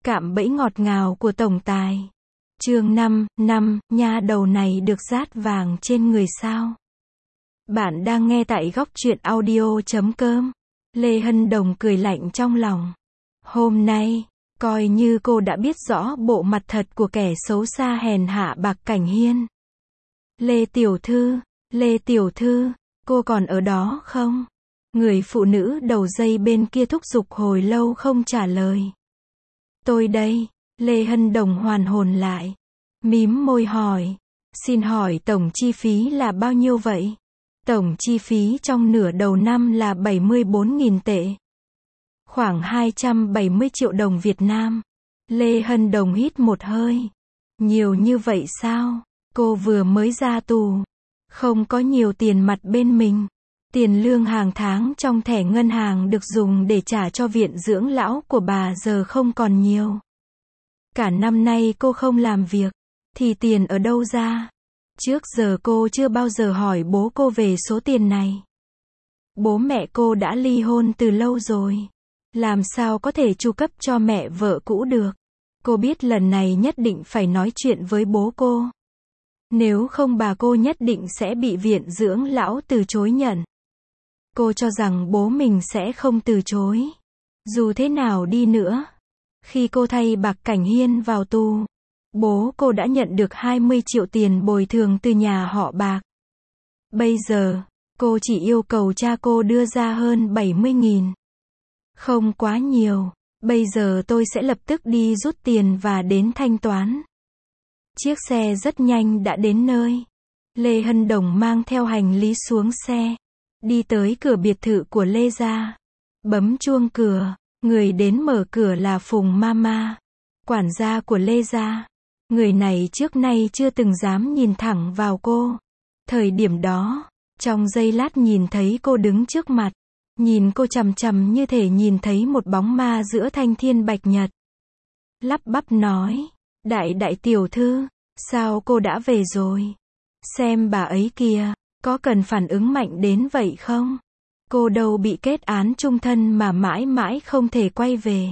Cạm bẫy ngọt ngào của tổng tài. Chương 5, nha đầu này được dát vàng trên người sao? Bạn đang nghe tại góc truyện audio.com. Lê Hân Đồng cười lạnh trong lòng. Hôm nay, coi như cô đã biết rõ bộ mặt thật của kẻ xấu xa hèn hạ Bạc Cảnh Hiên. Lê Tiểu Thư, cô còn ở đó không? Người phụ nữ đầu dây bên kia thúc giục hồi lâu không trả lời. Tôi đây, Lê Hân Đồng hoàn hồn lại. Mím môi hỏi. Xin hỏi tổng chi phí là bao nhiêu vậy? Tổng chi phí trong nửa đầu năm là 74.000 tệ. Khoảng 270 triệu đồng Việt Nam. Lê Hân Đồng hít một hơi. Nhiều như vậy sao? Cô vừa mới ra tù. Không có nhiều tiền mặt bên mình. Tiền lương hàng tháng trong thẻ ngân hàng được dùng để trả cho viện dưỡng lão của bà giờ không còn nhiều. Cả năm nay cô không làm việc, thì tiền ở đâu ra? Trước giờ cô chưa bao giờ hỏi bố cô về số tiền này. Bố mẹ cô đã ly hôn từ lâu rồi. Làm sao có thể chu cấp cho mẹ vợ cũ được? Cô biết lần này nhất định phải nói chuyện với bố cô. Nếu không bà cô nhất định sẽ bị viện dưỡng lão từ chối nhận. Cô cho rằng bố mình sẽ không từ chối. Dù thế nào đi nữa, khi cô thay Bạc Cảnh Hiên vào tù, bố cô đã nhận được 20 triệu tiền bồi thường từ nhà họ Bạc. Bây giờ, cô chỉ yêu cầu cha cô đưa ra hơn 70.000. Không quá nhiều, bây giờ tôi sẽ lập tức đi rút tiền và đến thanh toán. Chiếc xe rất nhanh đã đến nơi. Lê Hân Đồng mang theo hành lý xuống xe. Đi tới cửa biệt thự của Lê gia. Bấm chuông cửa. Người đến mở cửa là Phùng Mama, quản gia của Lê gia. Người này trước nay chưa từng dám nhìn thẳng vào cô. Thời điểm đó, trong giây lát nhìn thấy cô đứng trước mặt, nhìn cô chằm chằm như thể nhìn thấy một bóng ma giữa thanh thiên bạch nhật. Lắp bắp nói, đại tiểu thư, sao cô đã về rồi? Xem bà ấy kìa, có cần phản ứng mạnh đến vậy không? Cô đâu bị kết án chung thân mà mãi mãi không thể quay về.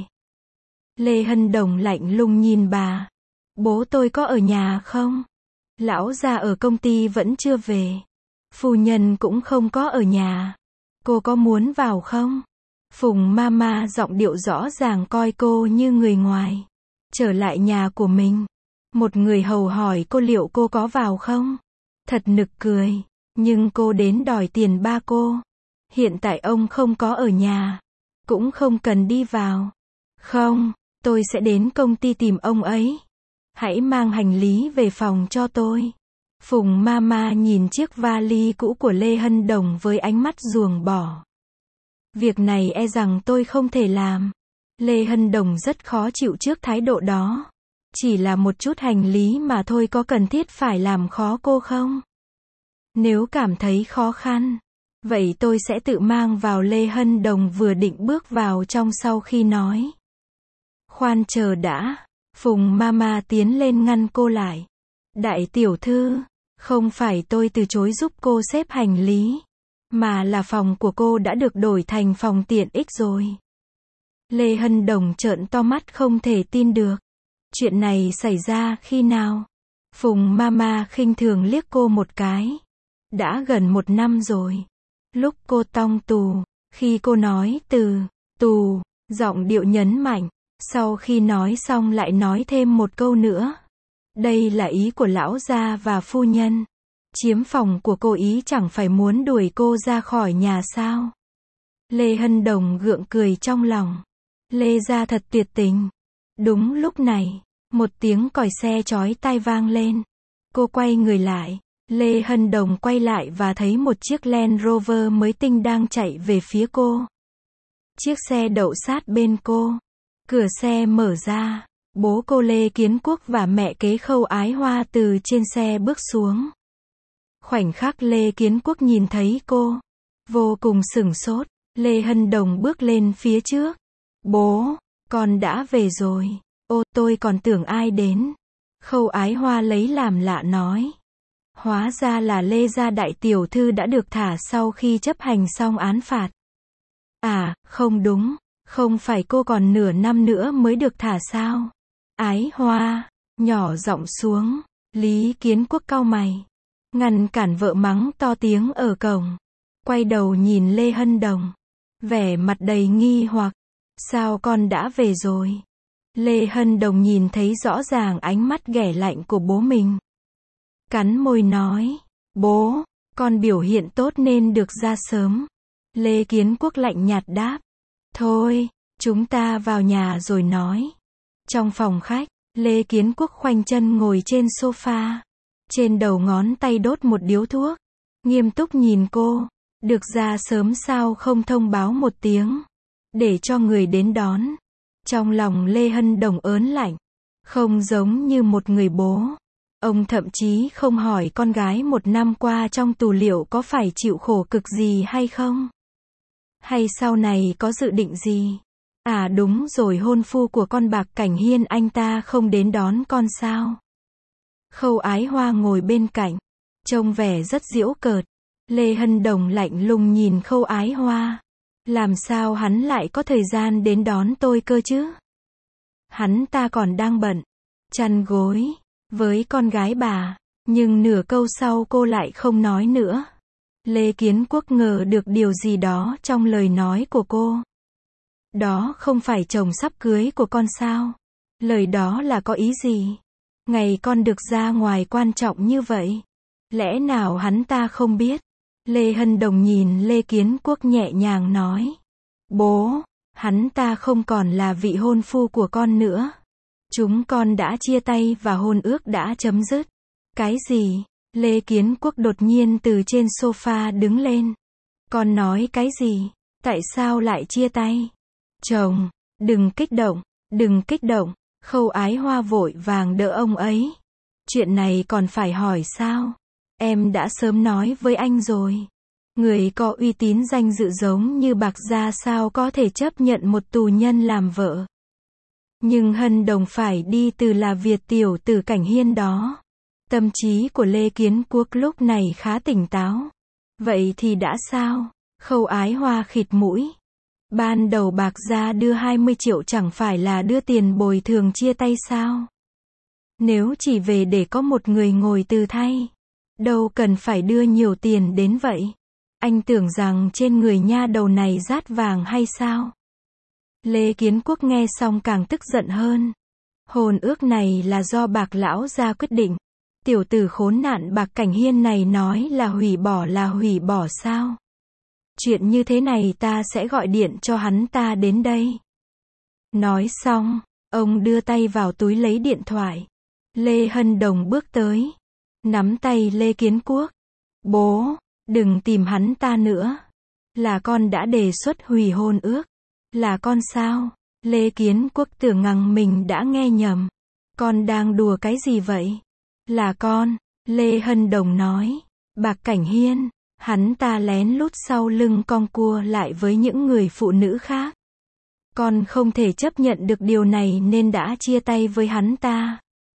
Lê Hân Đồng lạnh lùng nhìn bà. Bố tôi có ở nhà không? Lão già ở công ty vẫn chưa về. Phu nhân cũng không có ở nhà. Cô có muốn vào không? Phùng Mama giọng điệu rõ ràng coi cô như người ngoài. Trở lại nhà của mình. Một người hầu hỏi cô liệu cô có vào không? Thật nực cười. Nhưng cô đến đòi tiền ba cô. Hiện tại ông không có ở nhà. Cũng không cần đi vào. Không, tôi sẽ đến công ty tìm ông ấy. Hãy mang hành lý về phòng cho tôi. Phùng Mama nhìn chiếc vali cũ của Lê Hân Đồng với ánh mắt ruồng bỏ. Việc này e rằng tôi không thể làm. Lê Hân Đồng rất khó chịu trước thái độ đó. Chỉ là một chút hành lý mà thôi, có cần thiết phải làm khó cô không? Nếu cảm thấy khó khăn, vậy tôi sẽ tự mang vào. Lê Hân Đồng vừa định bước vào trong sau khi nói. Khoan chờ đã. Phùng Mama tiến lên ngăn cô lại. Đại tiểu thư, không phải tôi từ chối giúp cô xếp hành lý, mà là phòng của cô đã được đổi thành phòng tiện ích rồi. Lê Hân Đồng trợn to mắt không thể tin được. Chuyện này xảy ra khi nào? Phùng Mama khinh thường liếc cô một cái. Đã gần 1 năm rồi. Lúc cô tong tù, khi cô nói từ tù, giọng điệu nhấn mạnh. Sau khi nói xong lại nói thêm một câu nữa. Đây là ý của lão gia và phu nhân. Chiếm phòng của cô, ý chẳng phải muốn đuổi cô ra khỏi nhà sao? Lê Hân Đồng gượng cười trong lòng. Lê gia thật tuyệt tình. Đúng lúc này, một tiếng còi xe chói tai vang lên. Cô quay người lại. Lê Hân Đồng quay lại và thấy một chiếc Land Rover mới tinh đang chạy về phía cô. Chiếc xe đậu sát bên cô. Cửa xe mở ra. Bố cô Lê Kiến Quốc và mẹ kế Khâu Ái Hoa từ trên xe bước xuống. Khoảnh khắc Lê Kiến Quốc nhìn thấy cô, vô cùng sửng sốt. Lê Hân Đồng bước lên phía trước. Bố, con đã về rồi. Ô, tôi còn tưởng ai đến. Khâu Ái Hoa lấy làm lạ nói. Hóa ra là Lê gia đại tiểu thư đã được thả sau khi chấp hành xong án phạt. À, không đúng. Không phải cô còn nửa năm nữa mới được thả sao? Ái Hoa, nhỏ giọng xuống, Lý Kiến Quốc cau mày, ngăn cản vợ mắng to tiếng ở cổng. Quay đầu nhìn Lê Hân Đồng, vẻ mặt đầy nghi hoặc, sao con đã về rồi? Lê Hân Đồng nhìn thấy rõ ràng ánh mắt ghẻ lạnh của bố mình. Cắn môi nói, bố, con biểu hiện tốt nên được ra sớm. Lê Kiến Quốc lạnh nhạt đáp, thôi, chúng ta vào nhà rồi nói. Trong phòng khách, Lê Kiến Quốc khoanh chân ngồi trên sofa, trên đầu ngón tay đốt một điếu thuốc, nghiêm túc nhìn cô, được ra sớm sao không thông báo một tiếng, để cho người đến đón. Trong lòng Lê Hân Đồng ớn lạnh, không giống như một người bố. Ông thậm chí không hỏi con gái một năm qua trong tù liệu có phải chịu khổ cực gì hay không? Hay sau này có dự định gì? À đúng rồi, hôn phu của con Bạc Cảnh Hiên anh ta không đến đón con sao? Khâu Ái Hoa ngồi bên cạnh, trông vẻ rất giễu cợt. Lê Hân Đồng lạnh lùng nhìn Khâu Ái Hoa. Làm sao hắn lại có thời gian đến đón tôi cơ chứ? Hắn ta còn đang bận chăn gối với con gái bà. Nhưng nửa câu sau cô lại không nói nữa. Lê Kiến Quốc ngờ được điều gì đó trong lời nói của cô. Đó không phải chồng sắp cưới của con sao? Lời đó là có ý gì? Ngày con được ra ngoài quan trọng như vậy, lẽ nào hắn ta không biết? Lê Hân Đồng nhìn Lê Kiến Quốc nhẹ nhàng nói, bố, hắn ta không còn là vị hôn phu của con nữa. Chúng con đã chia tay và hôn ước đã chấm dứt. Cái gì? Lê Kiến Quốc đột nhiên từ trên sofa đứng lên. Con nói cái gì? Tại sao lại chia tay? Chồng, đừng kích động, đừng kích động. Khâu Ái Hoa vội vàng đỡ ông ấy. Chuyện này còn phải hỏi sao? Em đã sớm nói với anh rồi. Người có uy tín danh dự giống như Bạc gia sao có thể chấp nhận một tù nhân làm vợ? Nhưng Hân Đồng phải đi từ là Việt tiểu tử Cảnh Hiên đó. Tâm trí của Lê Kiến Quốc lúc này khá tỉnh táo. Vậy thì đã sao? Khâu Ái Hoa khịt mũi. Ban đầu Bạc gia đưa 20 triệu chẳng phải là đưa tiền bồi thường chia tay sao? Nếu chỉ về để có một người ngồi từ thay, đâu cần phải đưa nhiều tiền đến vậy. Anh tưởng rằng trên người nha đầu này rát vàng hay sao? Lê Kiến Quốc nghe xong càng tức giận hơn. Hôn ước này là do Bạc lão gia quyết định. Tiểu tử khốn nạn Bạc Cảnh Hiên này nói là hủy bỏ sao? Chuyện như thế này ta sẽ gọi điện cho hắn ta đến đây. Nói xong, ông đưa tay vào túi lấy điện thoại. Lê Hân Đồng bước tới, nắm tay Lê Kiến Quốc. Bố, đừng tìm hắn ta nữa. Là con đã đề xuất hủy hôn ước. Là con sao? Lê Kiến Quốc tưởng rằng mình đã nghe nhầm. Con đang đùa cái gì vậy? Là con, Lê Hân Đồng nói. Bạc Cảnh Hiên, hắn ta lén lút sau lưng con cua lại với những người phụ nữ khác. Con không thể chấp nhận được điều này nên đã chia tay với hắn ta.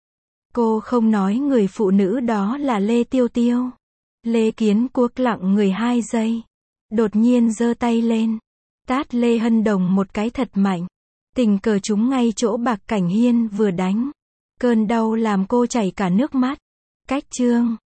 Cô không nói người phụ nữ đó là Lê Tiêu Tiêu. Lê Kiến Quốc lặng người 2 giây. Đột nhiên giơ tay lên, tát Lê Hân Đồng một cái thật mạnh. Tình cờ trúng ngay chỗ Bạc Cảnh Hiên vừa đánh. Cơn đau làm cô chảy cả nước mắt. Cách chương